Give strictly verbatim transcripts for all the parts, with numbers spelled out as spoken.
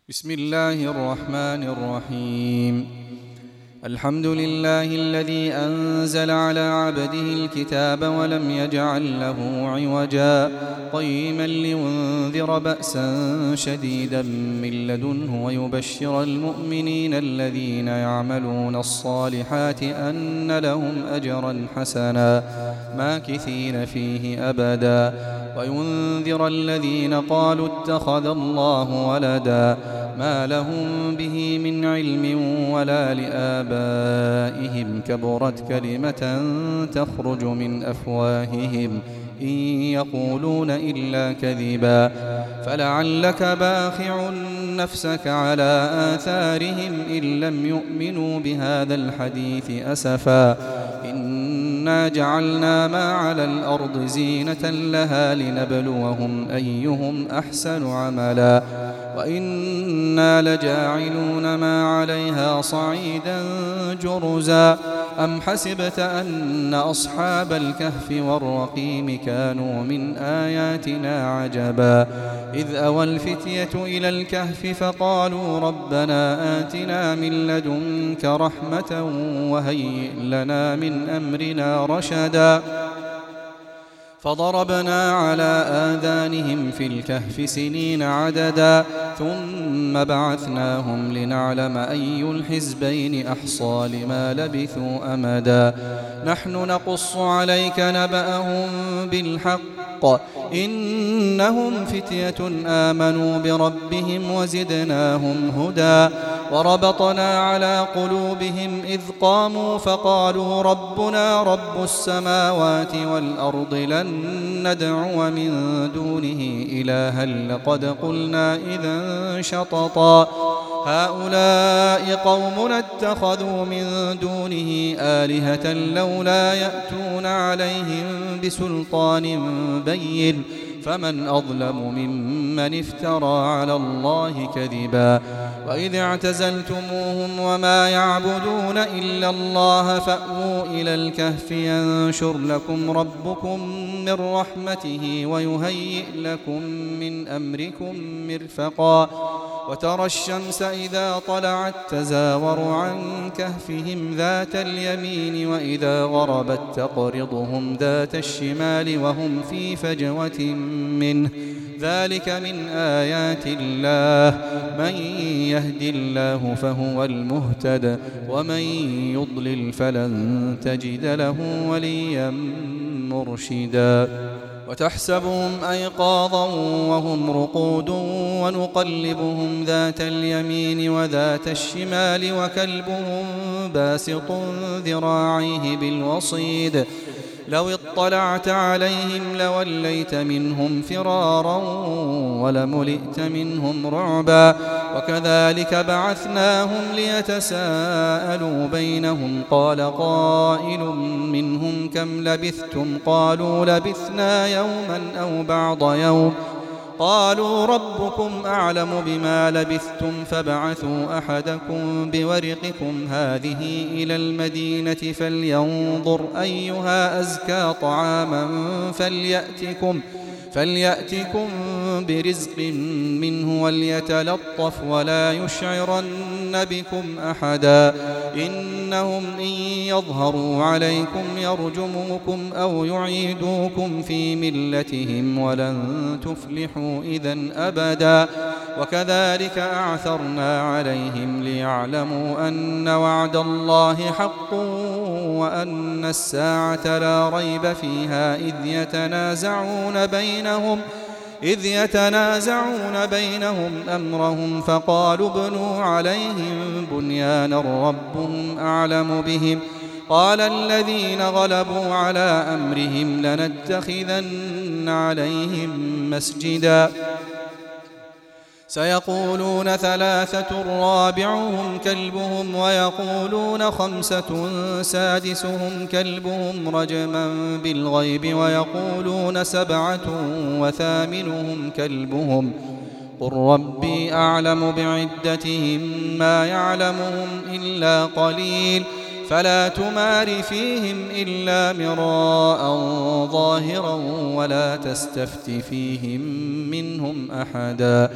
بسم الله الرحمن الرحيم. الحمد لله الذي أنزل على عبده الكتاب ولم يجعل له عوجا قيما لينذر بأسا شديدا من لدنه ويبشر المؤمنين الذين يعملون الصالحات أن لهم أجرا حسنا ماكثين فيه أبدا وينذر الذين قالوا اتخذ الله ولدا ما لهم به من علم ولا لآبائهم كبرت كلمة تخرج من أفواههم إن يقولون إلا كذبا فلعلك باخع نفسك على آثارهم إن لم يؤمنوا بهذا الحديث أسفا إنا جعلنا ما على الأرض زينة لها لنبلوهم أيهم أحسن عملا وإنا لجاعلون ما عليها صعيدا جرزا أم حسبت أن أصحاب الكهف والرقيم كانوا من آياتنا عجبا إذ أوى الفتية إلى الكهف فقالوا ربنا آتنا من لدنك رحمة وهيئ لنا من أمرنا رشدا فضربنا على آذانهم في الكهف سنين عددا ثم بعثناهم لنعلم أي الحزبين أحصى لما لبثوا أمدا نحن نقص عليك نبأهم بالحق إنهم فتية آمنوا بربهم وزدناهم هدى وربطنا على قلوبهم إذ قاموا فقالوا ربنا رب السماوات والأرض لن ندعو من دونه إلها لقد قلنا إذا شططا هؤلاء قومنا اتخذوا من دونه آلهة لولا يأتون عليهم بسلطان بين فمن أظلم ممن افترى على الله كذبا وإذ اعتزلتموهم وما يعبدون إلا الله فأووا إلى الكهف ينشر لكم ربكم من رحمته ويهيئ لكم من أمركم مرفقا وترى الشمس إذا طلعت تزاور عن كهفهم ذات اليمين وإذا غربت تقرضهم ذات الشمال وهم في فجوة منه ذلك من آيات الله من يهد الله فهو المهتد ومن يضلل فلن تجد له وليا مرشدا وتحسبهم أيقاظا وهم رقود ونقلبهم ذات اليمين وذات الشمال وكلبهم باسط ذراعيه بالوصيد لو اطلعت عليهم لوليت منهم فرارا ولملئت منهم رعبا وكذلك بعثناهم ليتساءلوا بينهم قال قائل منهم كم لبثتم قالوا لبثنا يوما أو بعض يوم قالوا ربكم أعلم بما لبثتم فابعثوا أحدكم بورقكم هذه إلى المدينة فلينظر أيها أزكى طعاما فليأتكم فليأتكم برزق منه وليتلطف ولا يشعرن بكم أحدا إنهم إن يظهروا عليكم يرجموكم أو يعيدوكم في ملتهم ولن تفلحوا إذن أبدا وكذلك أعثرنا عليهم ليعلموا أن وعد الله حق وأن الساعة لا ريب فيها إذ يتنازعون بينهم إذ يتنازعون بينهم أمرهم فقالوا ابنوا عليهم بنيانا ربهم أعلم بهم قال الذين غلبوا على أمرهم لنتخذن عليهم مسجدا سيقولون ثلاثة رابعهم كلبهم ويقولون خمسة سادسهم كلبهم رجما بالغيب ويقولون سبعة وثامنهم كلبهم قل ربي أعلم بعدتهم ما يعلمهم إلا قليل فلا تمار فيهم إلا مراء ظاهرا ولا تستفت فيهم منهم أحدا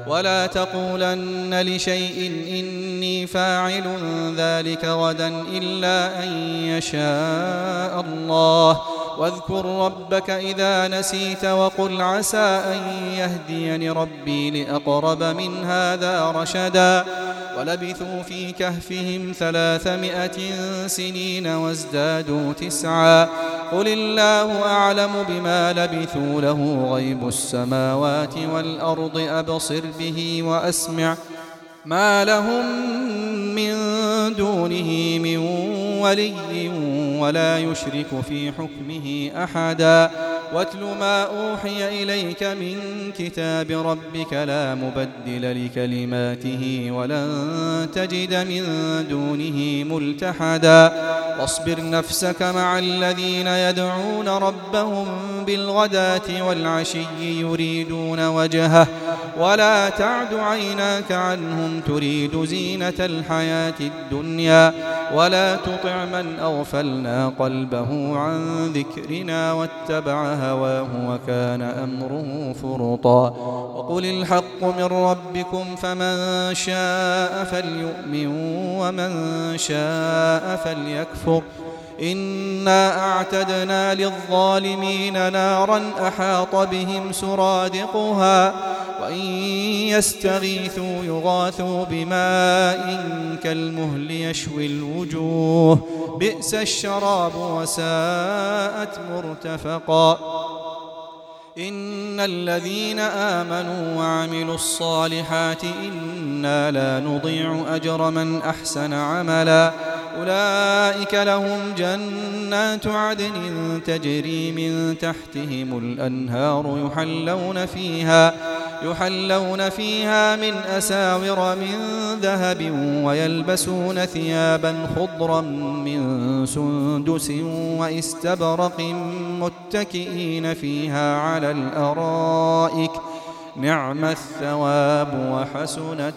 ولا تقولن لشيء إني فاعل ذلك غدا إلا أن يشاء الله واذكر ربك إذا نسيت وقل عسى أن يهديني ربي لأقرب من هذا رشدا ولبثوا في كهفهم ثلاثمائة سنين وازدادوا تسعا قل الله أعلم بما لبثوا له غيب السماوات والأرض أبصر به وأسمع ما لهم من دونه من ولي ولا يشرك في حكمه أحدا واتل ما أوحي إليك من كتاب ربك لا مبدل لكلماته ولن تجد من دونه ملتحدا واصبر نفسك مع الذين يدعون ربهم بالغداة والعشي يريدون وجهه ولا تعد عيناك عنهم تريد زينة الحياة الدنيا ولا تطع من أغفلنا قلبه عن ذكرنا واتبع هواه وكان أمره فرطا وقل الحق من ربكم فمن شاء فليؤمن ومن شاء فليكفر إنا أعتدنا للظالمين نارا أحاط بهم سرادقها وإن يستغيثوا يغاثوا بماء كالمهل يشوي الوجوه بئس الشراب وساءت مرتفقا إن الذين آمنوا وعملوا الصالحات إنا لا نضيع أجر من أحسن عملا أولئك لهم جنات عدن تجري من تحتهم الأنهار يحلون فيها يحلون فيها من أساور من ذهب ويلبسون ثيابا خضرا من سندس وإستبرق متكئين فيها على الأرائك نعم الثواب وحسنت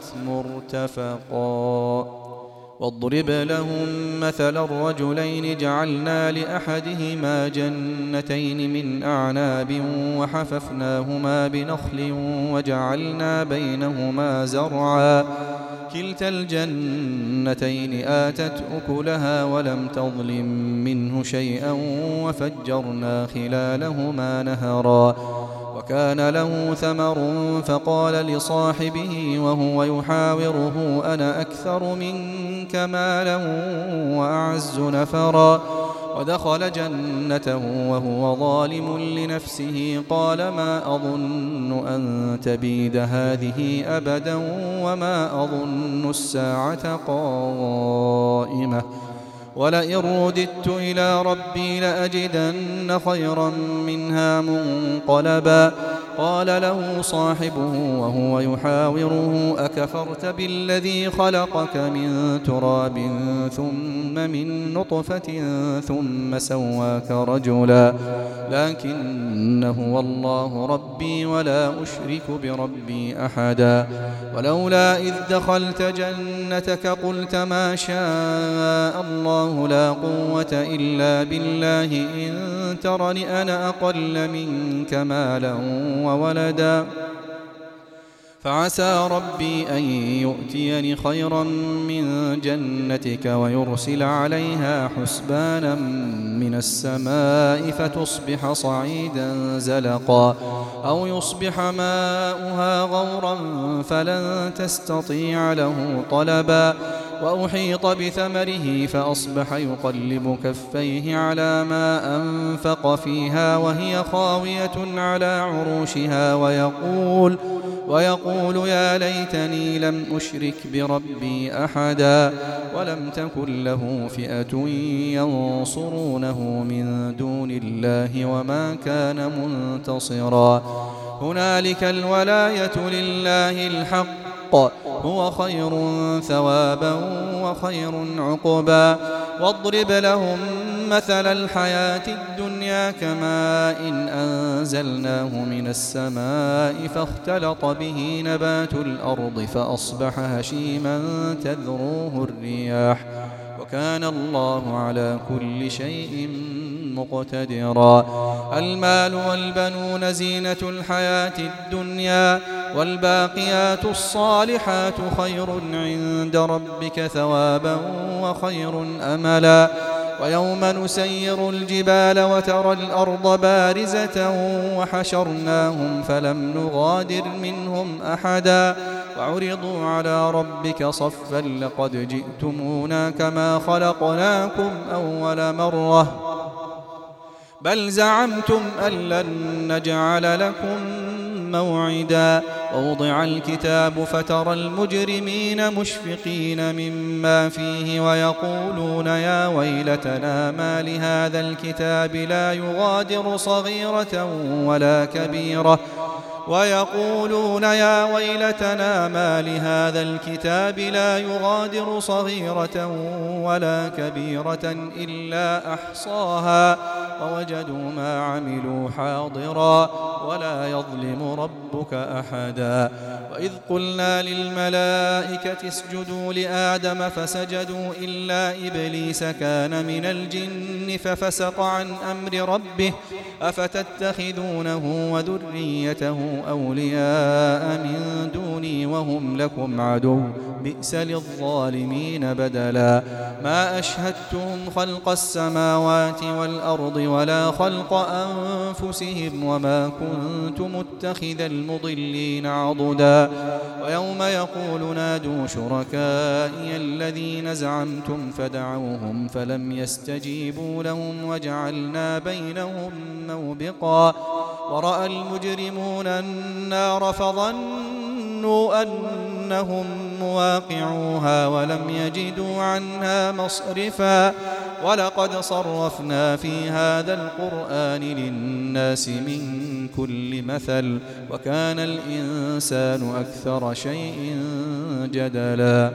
مرتفقا واضرب لهم مثل الرجلين جعلنا لأحدهما جنتين من أعناب وحففناهما بنخل وجعلنا بينهما زرعا كلتا الجنتين آتت أكلها ولم تظلم منه شيئا وفجرنا خلالهما نهرا وكان له ثمر فقال لصاحبه وهو يحاوره أنا أكثر منك مالا وأعز نفرا ودخل جنته وهو ظالم لنفسه قال ما أظن أن تبيد هذه أبدا وما أظن الساعة قائمة ولئن رددت إلى ربي لأجدن خيرا منها منقلبا قال له صاحبه وهو يحاوره أكفرت بالذي خلقك من تراب ثم من نطفة ثم سواك رجلا لكن هو الله ربي ولا أشرك بربي أحدا ولولا إذ دخلت جنتك قلت ما شاء الله لا قوة إلا بالله إن ترني أنا أقل منك مالا وولدا فعسى ربي أن يؤتيني خيرا من جنتك ويرسل عليها حسبانا من السماء فتصبح صعيدا زلقا أو يصبح ماؤها غورا فلن تستطيع له طلبا وأحيط بثمره فأصبح يقلب كفيه على ما أنفق فيها وهي خاوية على عروشها ويقول ويقول يا ليتني لم أشرك بربي أحدا ولم تكن له فئة ينصرونه من دون الله وما كان منتصرا هنالك الولاية لله الحق هو خير ثوابا وخير عقبا واضرب لهم مثل الحياة الدنيا كماء إن أنزلناه من السماء فاختلط به نبات الأرض فأصبح هشيما تذروه الرياح وكان الله على كل شيء مقتدرا المال والبنون زينة الحياة الدنيا والباقيات الصالحات خير عند ربك ثوابا وخير أملا ويوم نسير الجبال وترى الأرض بارزة وحشرناهم فلم نغادر منهم أحدا وعرضوا على ربك صفا لقد جئتمونا كما خلقناكم أول مرة بل زعمتم أن لن نجعل لكم موعدا ووضع الكتاب فترى المجرمين مشفقين مما فيه ويقولون يا ويلتنا ما لهذا الكتاب لا يغادر صغيرة ولا كبيرة ويقولون يا ويلتنا ما لهذا الكتاب لا يغادر صغيرة ولا كبيرة إلا أحصاها ووجدوا ما عملوا حاضرا ولا يظلم ربك أحدا وإذ قلنا للملائكة اسجدوا لآدم فسجدوا إلا إبليس كان من الجن ففسق عن أمر ربه أفتتخذونه وذريته أولياء من دوني وهم لكم عدو بئس للظالمين بدلا ما أشهدتهم خلق السماوات والأرض ولا خلق أنفسهم وما كنت متخذ المضلين عضدا ويوم يقول نادوا شركائي الذين زعمتم فدعوهم فلم يستجيبوا لهم وجعلنا بينهم موبقا ورأى المجرمون النار فظنوا أنهم مواقعوها ولم يجدوا عنها مصرفا ولقد صرفنا في هذا القرآن للناس من كل مثل وكان الإنسان أكثر شيء جدلا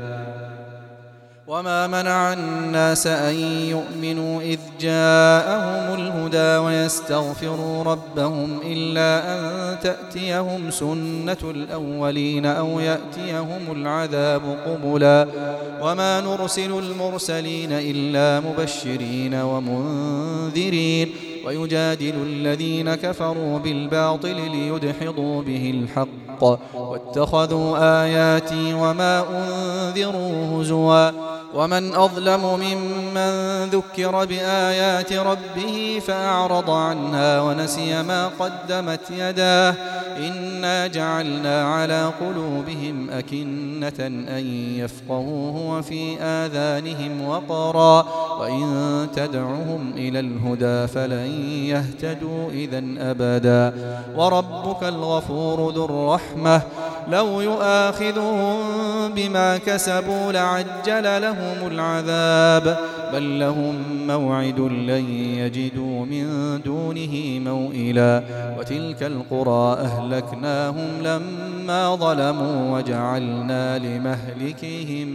وما منع الناس أن يؤمنوا إذ جاءهم الهدى ويستغفروا ربهم إلا أن تأتيهم سنة الأولين أو يأتيهم العذاب قبلا وما نرسل المرسلين إلا مبشرين ومنذرين ويجادل الذين كفروا بالباطل ليدحضوا به الحق واتخذوا آياتي وما أنذروا هزوا ومن أظلم ممن ذكر بآيات ربه فأعرض عنها ونسي ما قدمت يداه إنا جعلنا على قلوبهم أكنة أن يفقهوه وفي آذانهم وقرا وإن تدعهم إلى الهدى فلن يهتدوا إذن أبدا وربك الغفور ذو الرحمة لو يؤاخذهم بما كسبوا لعجل لهم العذاب بل لهم موعد لن يجدوا من دونه موئلا وتلك القرى أهلكناهم لما ظلموا وجعلنا لمهلكهم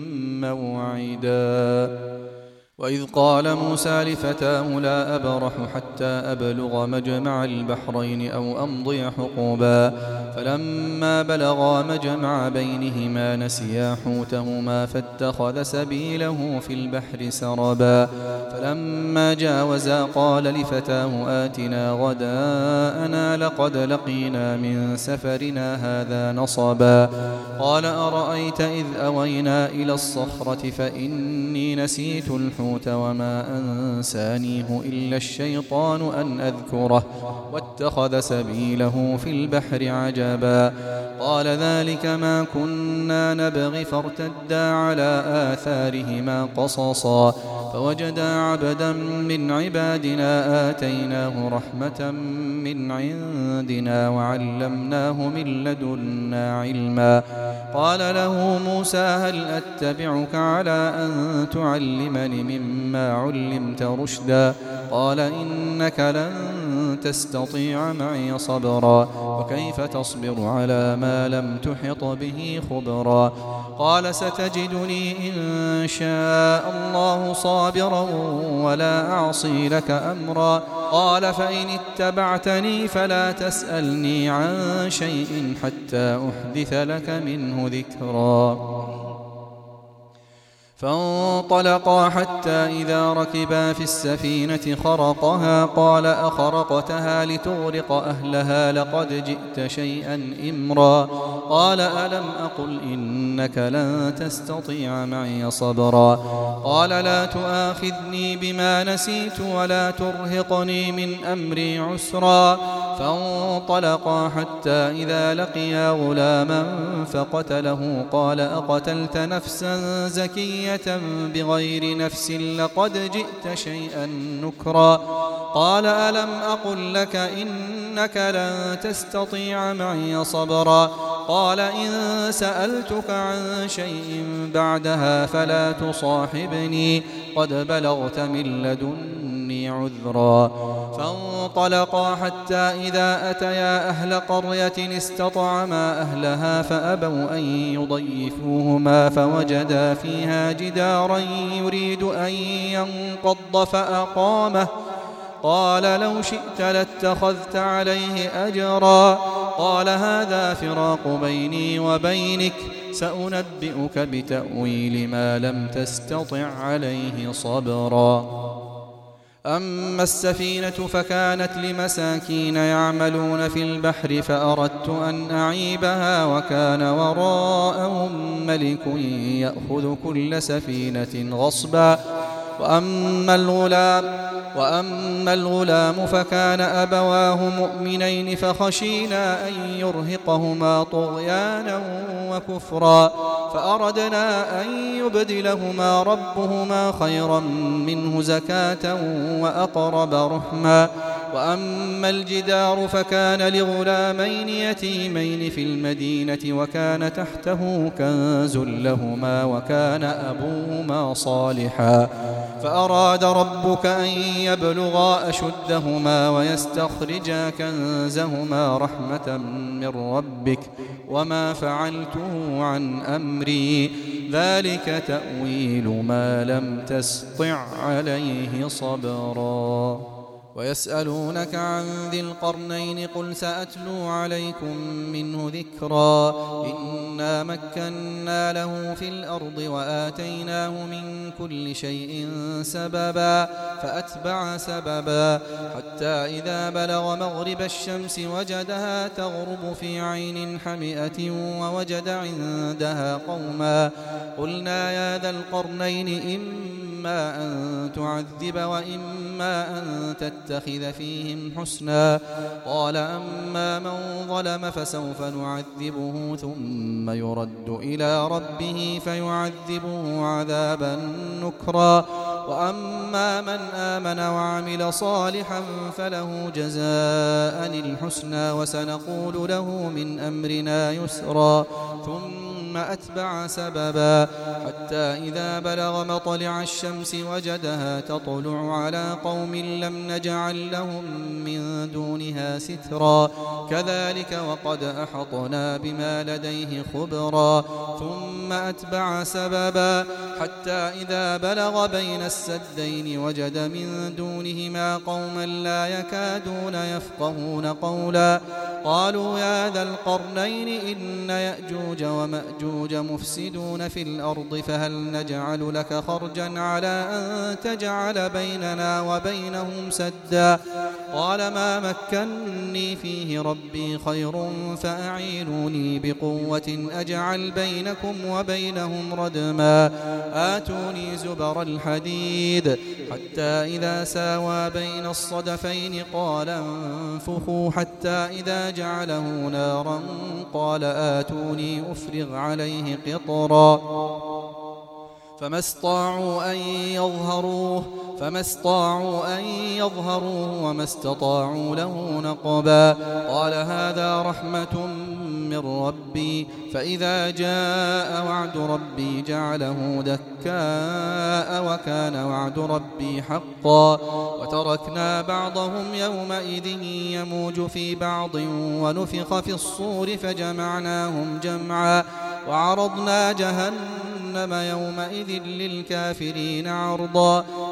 موعدا وإذ قال موسى لفتاه لا أبرح حتى أبلغ مجمع البحرين أو أمضي حقوبا فلما بلغا مجمع بينهما نسيا حوتهما فاتخذ سبيله في البحر سربا فلما جاوزا قال لفتاه آتنا غداءنا لقد لقينا من سفرنا هذا نصبا قال أرأيت إذ أوينا إلى الصخرة فإني نسيت الحوت وما أنسانيه إلا الشيطان أن أذكره واتخذ سبيله في البحر عجبا قال ذلك ما كنا نبغي فارتدا على آثارهما قصصا فوجدا عبدا من عبادنا آتيناه رحمة من عندنا وعلمناه من لدنا علما قال له موسى هل أتبعك على أن تعلمني مما علمت رشدا قال إنك لن تستطيع معي صبرا وكيف تصبر على ما لم تحط به خبرا قال ستجدني إن شاء الله صابرا ولا أعصي لك أمرا قال فإن اتبعتني فلا تسألني عن شيء حتى أحدث لك منه ذكرا فانطلقا حتى إذا ركبا في السفينة خرقها قال أخرقتها لتغرق أهلها لقد جئت شيئا إمرا قال ألم أقل إنك لن تستطيع معي صبرا قال لا تؤاخذني بما نسيت ولا ترهقني من أمري عسرا فانطلقا حتى إذا لقيا غلاما فقتله قال أقتلت نفسا زكية بغير نفس لقد جئت شيئا نكرا قال ألم أقل لك إنك لن تستطيع معي صبرا قال إن سألتك عن شيء بعدها فلا تصاحبني قد بلغت من لدني عذرا فانطلقا حتى إذا أتيا أهل قرية استطعما أهلها فأبوا أن يضيفوهما فوجدا فيها جدارا يريد أن ينقض فأقامه قال لو شئت لاتخذت عليه أجرا قال هذا فراق بيني وبينك سأنبئك بتأويل ما لم تستطع عليه صبرا أما السفينة فكانت لمساكين يعملون في البحر فأردت أن أعيبها وكان وراءهم ملك يأخذ كل سفينة غصبا وأما الغلام وأما الغلام فكان أبواه مؤمنين فخشينا أن يرهقهما طغيانا وكفرا فأردنا أن يبدلهما ربهما خيرا منه زكاة وأقرب رحما وأما الجدار فكان لغلامين يتيمين في المدينة وكان تحته كنز لهما وكان أبوهما صالحا فأراد ربك أن يبلغا أشدهما ويستخرجا كنزهما رحمة من ربك وما فعلته عن أمري ذلك تأويل ما لم تسطع عليه صبرا ويسألونك عن ذي القرنين قل سأتلو عليكم منه ذكرا إنا مكنا له في الأرض وآتيناه من كل شيء سببا فأتبع سببا حتى إذا بلغ مغرب الشمس وجدها تغرب في عين حمئة ووجد عندها قوما قلنا يا ذا القرنين إما أن تعذب وإما أن تتخذ فيهم حسنا قال أما من ظلم فسوف نعذبه ثم يرد إلى ربه فيعذبه عذابا نكرا وأما من آمن وعمل صالحا فله جزاء الحسنى وسنقول له من أمرنا يسرا ثم أتبع سببا حتى إذا بلغ مطلع الشمس وجدها تطلع على قوم لم نجعل لهم من دونها سترا كذلك وقد أحطنا بما لديه خبرا ثم أتبع سببا حتى إذا بلغ بين السدين وجد من دونهما قوما لا يكادون يفقهون قولا قالوا يا ذا القرنين إن يأجوج ومأجوج مفسدون في الأرض فهل نجعل لك خرجا على أن تجعل بيننا وبينهم سدا قال ما مكني فيه ربي خير فأعينوني بقوة أجعل بينكم وبينهم ردما آتوني زبر الحديد حتى إذا ساوى بين الصدفين قال انفخوا حتى إذا جعله نارا قال آتوني أفرغ عليه قطرا فما استطاعوا أن يظهروه فما استطاعوا أن يظهروه وما استطاعوا له نقبا قال هذا رحمة من ربي فإذا جاء وعد ربي جعله دكاء وكان وعد ربي حقا وتركنا بعضهم يومئذ يموج في بعض ونفخ في الصور فجمعناهم جمعا وعرضنا جهنم يومئذ للكافرين عرضا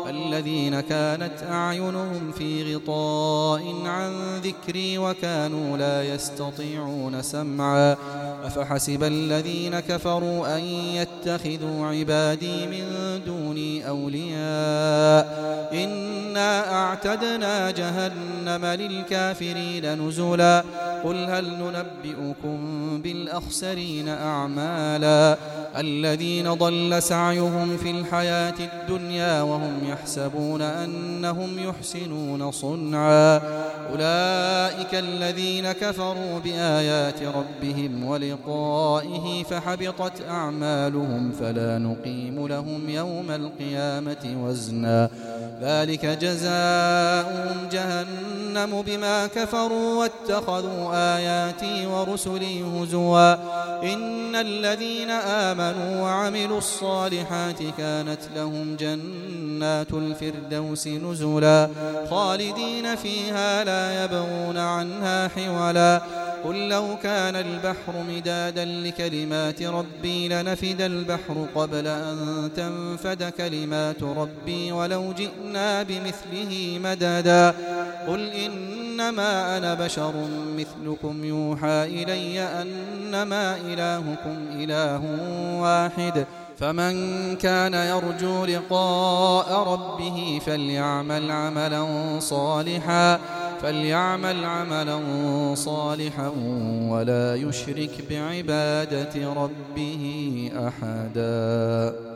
الذين كانت أعينهم في غطاء عن ذكري وكانوا لا يستطيعون سمعا أفحسب الذين كفروا أن يتخذوا عبادي من دوني أولياء إنا أعتدنا جهنم للكافرين نزلا قل هل ننبئكم بالأخسرين أعمالا الذين ضل سعيهم في الحياة الدنيا وهم يحسبون أنهم يحسنون صنعا أولئك الذين كفروا بآيات ربهم ولقائه فحبطت أعمالهم فلا نقيم لهم يوم القيامة وزنا ذلك جزاؤهم جهنم بما كفروا واتخذوا آياتي ورسلي هزوا إن الذين آمنوا وعملوا الصالحات كانت لهم جنات الفردوس نزلا خالدين فيها لا يبغون عنها حولا قل لو كان البحر مدادا لكلمات ربي لنفد البحر قبل أن تنفد كلمات ربي ولو جئنا بمثله مددا قل إنما أنا بشر مثلكم يوحى إلي أنما إلهكم إله واحد فمن كان يرجو لقاء ربه فليعمل عملا صالحا فليعمل عملا صالحا ولا يشرك بعبادة ربه أحدا.